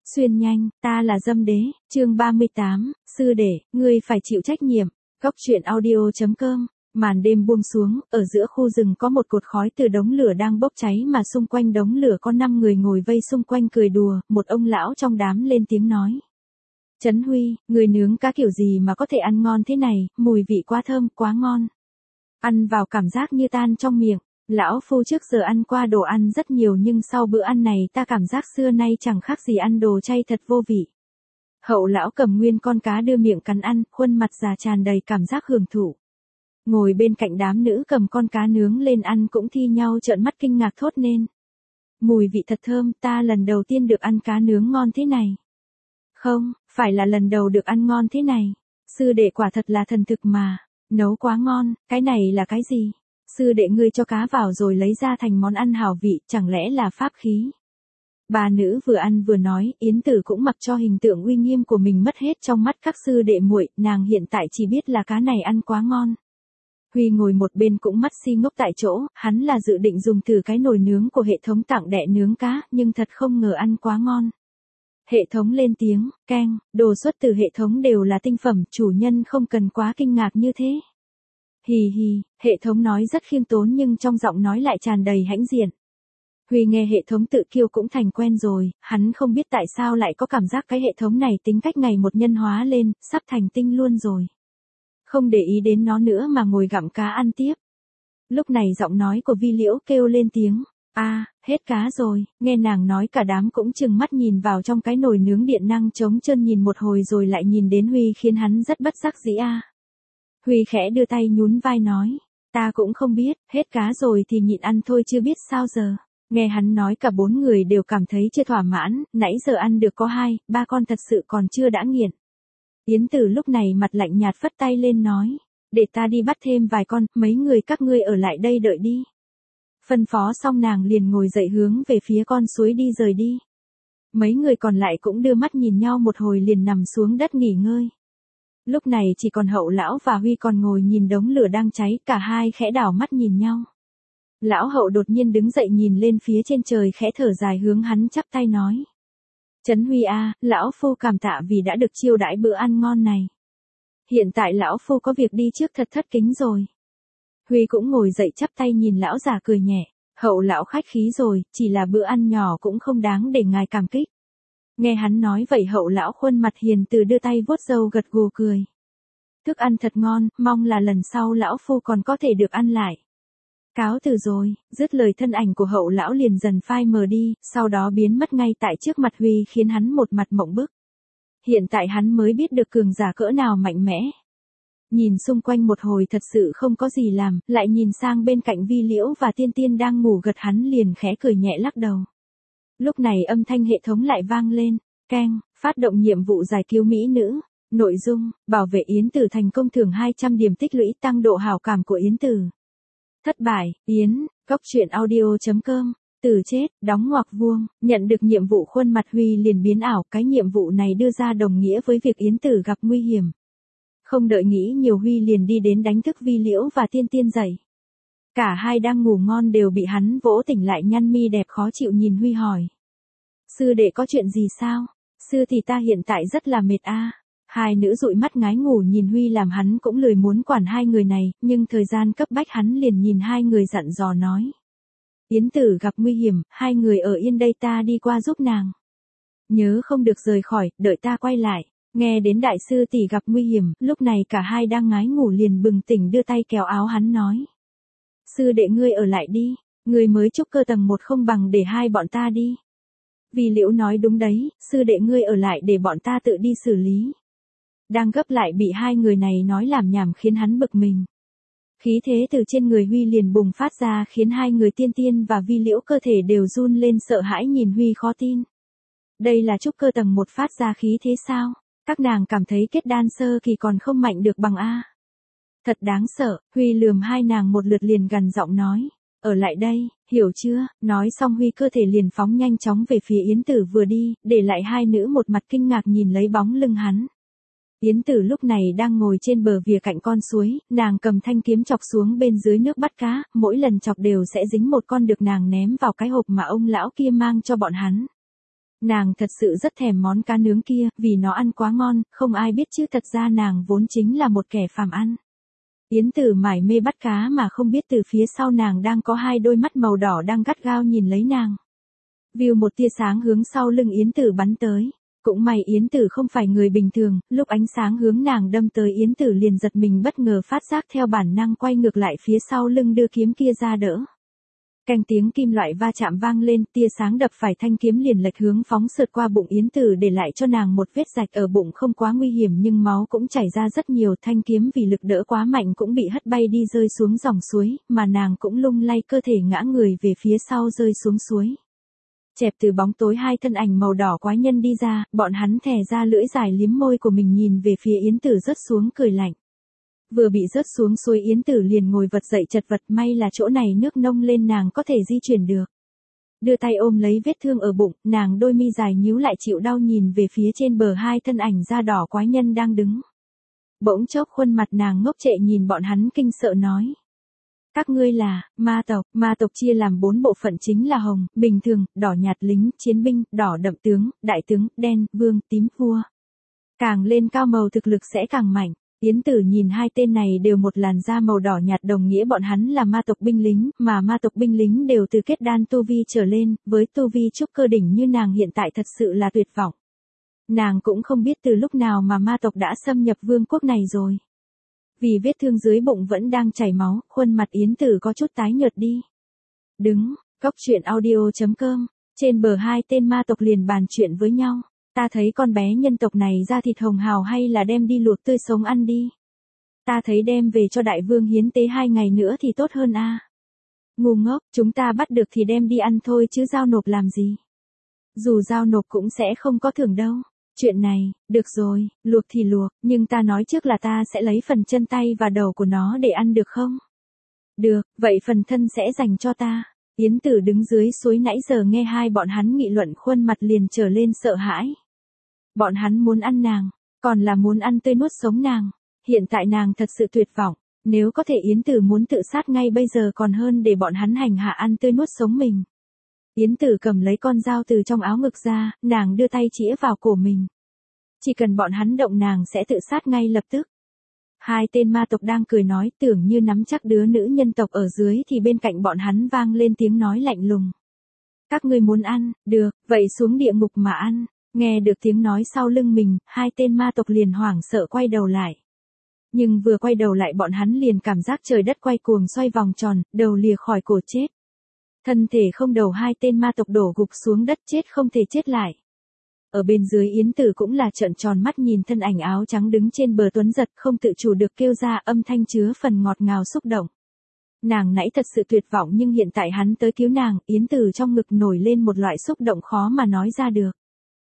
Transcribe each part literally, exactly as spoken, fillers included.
Xuyên nhanh, ta là dâm đế, chương ba mươi tám, sư đệ, ngươi phải chịu trách nhiệm. Góc truyện audio chấm com. Màn đêm buông xuống, ở giữa khu rừng có một cột khói từ đống lửa đang bốc cháy mà xung quanh đống lửa có năm người ngồi vây xung quanh cười đùa, một ông lão trong đám lên tiếng nói. Trấn Huy, người nướng cá kiểu gì mà có thể ăn ngon thế này, mùi vị quá thơm, quá ngon. Ăn vào cảm giác như tan trong miệng. Lão phu trước giờ ăn qua đồ ăn rất nhiều nhưng sau bữa ăn này ta cảm giác xưa nay chẳng khác gì ăn đồ chay thật vô vị. Hậu lão cầm nguyên con cá đưa miệng cắn ăn, khuôn mặt già tràn đầy cảm giác hưởng thụ. Ngồi bên cạnh đám nữ cầm con cá nướng lên ăn cũng thi nhau trợn mắt kinh ngạc thốt lên. Mùi vị thật thơm, ta lần đầu tiên được ăn cá nướng ngon thế này. Không, phải là lần đầu được ăn ngon thế này. Sư đệ quả thật là thần thực mà. Nấu quá ngon, cái này là cái gì? Sư đệ ngươi cho cá vào rồi lấy ra thành món ăn hảo vị, chẳng lẽ là pháp khí? Bà nữ vừa ăn vừa nói, Yến Tử cũng mặc cho hình tượng uy nghiêm của mình mất hết trong mắt các sư đệ muội, nàng hiện tại chỉ biết là cá này ăn quá ngon. Huy ngồi một bên cũng mắt si ngốc tại chỗ, hắn là dự định dùng thử cái nồi nướng của hệ thống tặng đẻ nướng cá, nhưng thật không ngờ ăn quá ngon. Hệ thống lên tiếng, keng, đồ xuất từ hệ thống đều là tinh phẩm, chủ nhân không cần quá kinh ngạc như thế. Hì hì, hệ thống nói rất khiêm tốn nhưng trong giọng nói lại tràn đầy hãnh diện. Huy nghe hệ thống tự kiêu cũng thành quen rồi, hắn không biết tại sao lại có cảm giác cái hệ thống này tính cách ngày một nhân hóa lên, sắp thành tinh luôn rồi. Không để ý đến nó nữa mà ngồi gặm cá ăn tiếp. Lúc này giọng nói của Vi Liễu kêu lên tiếng, a à, hết cá rồi, nghe nàng nói cả đám cũng chừng mắt nhìn vào trong cái nồi nướng điện năng trống trơn nhìn một hồi rồi lại nhìn đến Huy khiến hắn rất bất đắc dĩ a. À. Huy khẽ đưa tay nhún vai nói, ta cũng không biết, hết cá rồi thì nhịn ăn thôi chưa biết sao giờ. Nghe hắn nói cả bốn người đều cảm thấy chưa thỏa mãn, nãy giờ ăn được có hai, ba con thật sự còn chưa đã nghiện. Yến Tử lúc này mặt lạnh nhạt phất tay lên nói, để ta đi bắt thêm vài con, mấy người các ngươi ở lại đây đợi đi. Phân phó xong nàng liền ngồi dậy hướng về phía con suối đi rời đi. Mấy người còn lại cũng đưa mắt nhìn nhau một hồi liền nằm xuống đất nghỉ ngơi. Lúc này chỉ còn Hậu lão và Huy còn ngồi nhìn đống lửa đang cháy, cả hai khẽ đảo mắt nhìn nhau. Lão Hậu đột nhiên đứng dậy nhìn lên phía trên trời khẽ thở dài hướng hắn chắp tay nói. Trấn Huy a, lão phu cảm tạ vì đã được chiêu đãi bữa ăn ngon này. Hiện tại lão phu có việc đi trước thật thất kính rồi. Huy cũng ngồi dậy chắp tay nhìn lão già cười nhẹ, Hậu lão khách khí rồi, chỉ là bữa ăn nhỏ cũng không đáng để ngài cảm kích. Nghe hắn nói vậy Hậu lão khuôn mặt hiền từ đưa tay vuốt râu gật gù cười. Thức ăn thật ngon, mong là lần sau lão phu còn có thể được ăn lại. Cáo từ rồi, dứt lời thân ảnh của Hậu lão liền dần phai mờ đi, sau đó biến mất ngay tại trước mặt Huy khiến hắn một mặt mộng bức. Hiện tại hắn mới biết được cường giả cỡ nào mạnh mẽ. Nhìn xung quanh một hồi thật sự không có gì làm, lại nhìn sang bên cạnh Vi Liễu và Tiên Tiên đang ngủ gật hắn liền khẽ cười nhẹ lắc đầu. Lúc này âm thanh hệ thống lại vang lên, keng, phát động nhiệm vụ giải cứu mỹ nữ. Nội dung, bảo vệ Yến Tử thành công thưởng hai trăm điểm tích lũy tăng độ hảo cảm của Yến Tử. Thất bại, Yến, góc truyện audio chấm com, Tử chết, đóng ngoặc vuông, nhận được nhiệm vụ khuôn mặt Huy liền biến ảo, cái nhiệm vụ này đưa ra đồng nghĩa với việc Yến Tử gặp nguy hiểm. Không đợi nghĩ nhiều Huy liền đi đến đánh thức Vi Liễu và Tiên Tiên dậy. Cả hai đang ngủ ngon đều bị hắn vỗ tỉnh lại nhăn mi đẹp khó chịu nhìn Huy hỏi. Sư đệ có chuyện gì sao? Sư thì ta hiện tại rất là mệt a. Hai nữ dụi mắt ngái ngủ nhìn Huy làm hắn cũng lười muốn quản hai người này, nhưng thời gian cấp bách hắn liền nhìn hai người dặn dò nói. Yến Tử gặp nguy hiểm, hai người ở yên đây ta đi qua giúp nàng. Nhớ không được rời khỏi, đợi ta quay lại. Nghe đến đại sư tỷ gặp nguy hiểm, lúc này cả hai đang ngái ngủ liền bừng tỉnh đưa tay kéo áo hắn nói. Sư đệ ngươi ở lại đi, ngươi mới trúc cơ tầng một không bằng để hai bọn ta đi. Vi Liễu nói đúng đấy, sư đệ ngươi ở lại để bọn ta tự đi xử lý. Đang gấp lại bị hai người này nói làm nhảm khiến hắn bực mình. Khí thế từ trên người Huy liền bùng phát ra khiến hai người Tiên Tiên và Vi Liễu cơ thể đều run lên sợ hãi nhìn Huy khó tin. Đây là trúc cơ tầng một phát ra khí thế sao? Các nàng cảm thấy kết đan sơ kỳ còn không mạnh được bằng A. Thật đáng sợ, Huy lườm hai nàng một lượt liền gằn giọng nói. Ở lại đây, hiểu chưa? Nói xong Huy cơ thể liền phóng nhanh chóng về phía Yến Tử vừa đi, để lại hai nữ một mặt kinh ngạc nhìn lấy bóng lưng hắn. Yến Tử lúc này đang ngồi trên bờ vìa cạnh con suối, nàng cầm thanh kiếm chọc xuống bên dưới nước bắt cá, mỗi lần chọc đều sẽ dính một con được nàng ném vào cái hộp mà ông lão kia mang cho bọn hắn. Nàng thật sự rất thèm món cá nướng kia, vì nó ăn quá ngon, không ai biết chứ thật ra nàng vốn chính là một kẻ phàm ăn. Yến Tử mải mê bắt cá mà không biết từ phía sau nàng đang có hai đôi mắt màu đỏ đang gắt gao nhìn lấy nàng. View một tia sáng hướng sau lưng Yến Tử bắn tới. Cũng may Yến Tử không phải người bình thường, lúc ánh sáng hướng nàng đâm tới Yến Tử liền giật mình bất ngờ phát giác theo bản năng quay ngược lại phía sau lưng đưa kiếm kia ra đỡ. Canh tiếng kim loại va chạm vang lên, tia sáng đập phải thanh kiếm liền lệch hướng phóng sượt qua bụng Yến Tử để lại cho nàng một vết rạch ở bụng không quá nguy hiểm nhưng máu cũng chảy ra rất nhiều, thanh kiếm vì lực đỡ quá mạnh cũng bị hất bay đi rơi xuống dòng suối, mà nàng cũng lung lay cơ thể ngã người về phía sau rơi xuống suối. Chẹp từ bóng tối hai thân ảnh màu đỏ quái nhân đi ra, bọn hắn thè ra lưỡi dài liếm môi của mình nhìn về phía Yến Tử rớt xuống cười lạnh. Vừa bị rớt xuống suối Yến Tử liền ngồi vật dậy chật vật, may là chỗ này nước nông lên nàng có thể di chuyển được. Đưa tay ôm lấy vết thương ở bụng, nàng đôi mi dài nhíu lại chịu đau nhìn về phía trên bờ hai thân ảnh da đỏ quái nhân đang đứng. Bỗng chốc khuôn mặt nàng ngốc trệ nhìn bọn hắn kinh sợ nói. Các ngươi là, ma tộc, ma tộc chia làm bốn bộ phận chính là hồng, bình thường, đỏ nhạt lính, chiến binh, đỏ đậm tướng, đại tướng, đen, vương, tím, vua. Càng lên cao màu thực lực sẽ càng mạnh. Yến Tử nhìn hai tên này đều một làn da màu đỏ nhạt đồng nghĩa bọn hắn là ma tộc binh lính, mà ma tộc binh lính đều từ kết đan tu vi trở lên, với tu vi trúc cơ đỉnh như nàng hiện tại thật sự là tuyệt vọng. Nàng cũng không biết từ lúc nào mà ma tộc đã xâm nhập vương quốc này rồi. Vì vết thương dưới bụng vẫn đang chảy máu, khuôn mặt Yến Tử có chút tái nhợt đi. Đứng, góc truyện audio chấm com, trên bờ hai tên ma tộc liền bàn chuyện với nhau. Ta thấy con bé nhân tộc này ra thịt hồng hào hay là đem đi luộc tươi sống ăn đi. Ta thấy đem về cho đại vương hiến tế hai ngày nữa thì tốt hơn a. À. Ngu ngốc, chúng ta bắt được thì đem đi ăn thôi chứ giao nộp làm gì. Dù giao nộp cũng sẽ không có thưởng đâu. Chuyện này, được rồi, luộc thì luộc, nhưng ta nói trước là ta sẽ lấy phần chân tay và đầu của nó để ăn được không? Được, vậy phần thân sẽ dành cho ta. Yến Tử đứng dưới suối nãy giờ nghe hai bọn hắn nghị luận khuôn mặt liền trở lên sợ hãi. Bọn hắn muốn ăn nàng, còn là muốn ăn tươi nuốt sống nàng. Hiện tại nàng thật sự tuyệt vọng, nếu có thể Yến Tử muốn tự sát ngay bây giờ còn hơn để bọn hắn hành hạ ăn tươi nuốt sống mình. Yến Tử cầm lấy con dao từ trong áo ngực ra, nàng đưa tay chĩa vào cổ mình. Chỉ cần bọn hắn động nàng sẽ tự sát ngay lập tức. Hai tên ma tộc đang cười nói tưởng như nắm chắc đứa nữ nhân tộc ở dưới thì bên cạnh bọn hắn vang lên tiếng nói lạnh lùng. Các ngươi muốn ăn, được, vậy xuống địa ngục mà ăn. Nghe được tiếng nói sau lưng mình, hai tên ma tộc liền hoảng sợ quay đầu lại. Nhưng vừa quay đầu lại bọn hắn liền cảm giác trời đất quay cuồng xoay vòng tròn, đầu lìa khỏi cổ chết. Thân thể không đầu hai tên ma tộc đổ gục xuống đất chết không thể chết lại. Ở bên dưới Yến Tử cũng là trợn tròn mắt nhìn thân ảnh áo trắng đứng trên bờ tuấn giật không tự chủ được kêu ra âm thanh chứa phần ngọt ngào xúc động. Nàng nãy thật sự tuyệt vọng nhưng hiện tại hắn tới cứu nàng, Yến Tử trong ngực nổi lên một loại xúc động khó mà nói ra được.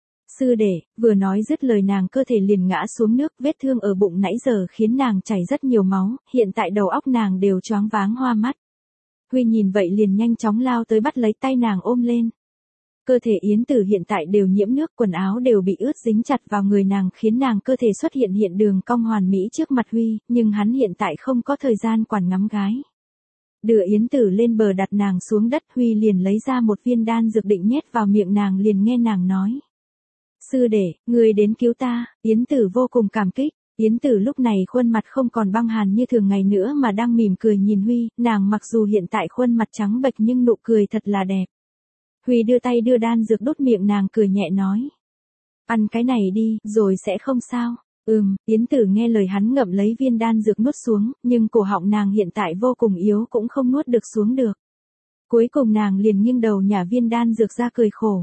Sư đệ, vừa nói dứt lời nàng cơ thể liền ngã xuống nước, vết thương ở bụng nãy giờ khiến nàng chảy rất nhiều máu, hiện tại đầu óc nàng đều choáng váng hoa mắt. Huy nhìn vậy liền nhanh chóng lao tới bắt lấy tay nàng ôm lên. Cơ thể Yến Tử hiện tại đều nhiễm nước, quần áo đều bị ướt dính chặt vào người nàng khiến nàng cơ thể xuất hiện hiện đường cong hoàn mỹ trước mặt Huy, nhưng hắn hiện tại không có thời gian quản ngắm gái. Đưa Yến Tử lên bờ đặt nàng xuống đất, Huy liền lấy ra một viên đan dược định nhét vào miệng nàng liền nghe nàng nói. Sư đệ, người đến cứu ta, Yến Tử vô cùng cảm kích. Yến Tử lúc này khuôn mặt không còn băng hàn như thường ngày nữa mà đang mỉm cười nhìn Huy, nàng mặc dù hiện tại khuôn mặt trắng bệch nhưng nụ cười thật là đẹp. Huy đưa tay đưa đan dược đốt miệng nàng cười nhẹ nói. Ăn cái này đi, rồi sẽ không sao. Ừm, Yến Tử nghe lời hắn ngậm lấy viên đan dược nuốt xuống, nhưng cổ họng nàng hiện tại vô cùng yếu cũng không nuốt được xuống được. Cuối cùng nàng liền nghiêng đầu nhả viên đan dược ra cười khổ.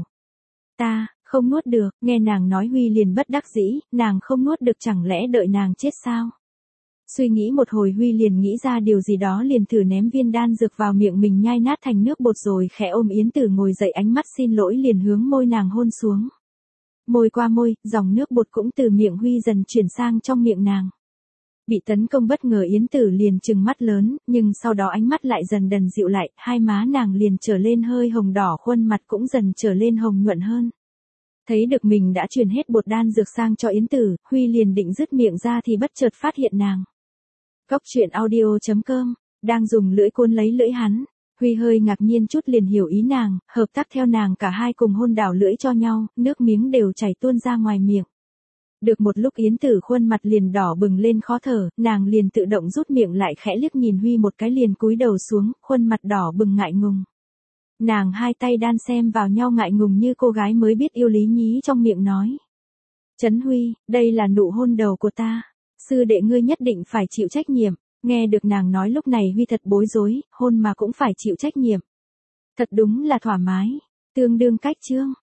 Ta, không nuốt được, nghe nàng nói Huy liền bất đắc dĩ, nàng không nuốt được chẳng lẽ đợi nàng chết sao? Suy nghĩ một hồi Huy liền nghĩ ra điều gì đó liền thử ném viên đan dược vào miệng mình nhai nát thành nước bột rồi khẽ ôm Yến Tử ngồi dậy ánh mắt xin lỗi liền hướng môi nàng hôn xuống. Môi qua môi, dòng nước bột cũng từ miệng Huy dần chuyển sang trong miệng nàng. Bị tấn công bất ngờ Yến Tử liền trừng mắt lớn, nhưng sau đó ánh mắt lại dần dần dịu lại, hai má nàng liền trở lên hơi hồng đỏ khuôn mặt cũng dần trở lên hồng nhuận hơn. Thấy được mình đã truyền hết bột đan dược sang cho Yến Tử, Huy liền định dứt miệng ra thì bất chợt phát hiện nàng. Góc truyện audio chấm com, đang dùng lưỡi cuốn lấy lưỡi hắn. Huy hơi ngạc nhiên chút liền hiểu ý nàng, hợp tác theo nàng cả hai cùng hôn đảo lưỡi cho nhau, nước miếng đều chảy tuôn ra ngoài miệng. Được một lúc Yến Tử khuôn mặt liền đỏ bừng lên khó thở, nàng liền tự động rút miệng lại khẽ liếc nhìn Huy một cái liền cúi đầu xuống, khuôn mặt đỏ bừng ngại ngùng. Nàng hai tay đan xem vào nhau ngại ngùng như cô gái mới biết yêu lý nhí trong miệng nói. Trấn Huy, đây là nụ hôn đầu của ta. Sư đệ ngươi nhất định phải chịu trách nhiệm. Nghe được nàng nói lúc này Huy thật bối rối, hôn mà cũng phải chịu trách nhiệm. Thật đúng là thoải mái. Tương đương cách chương.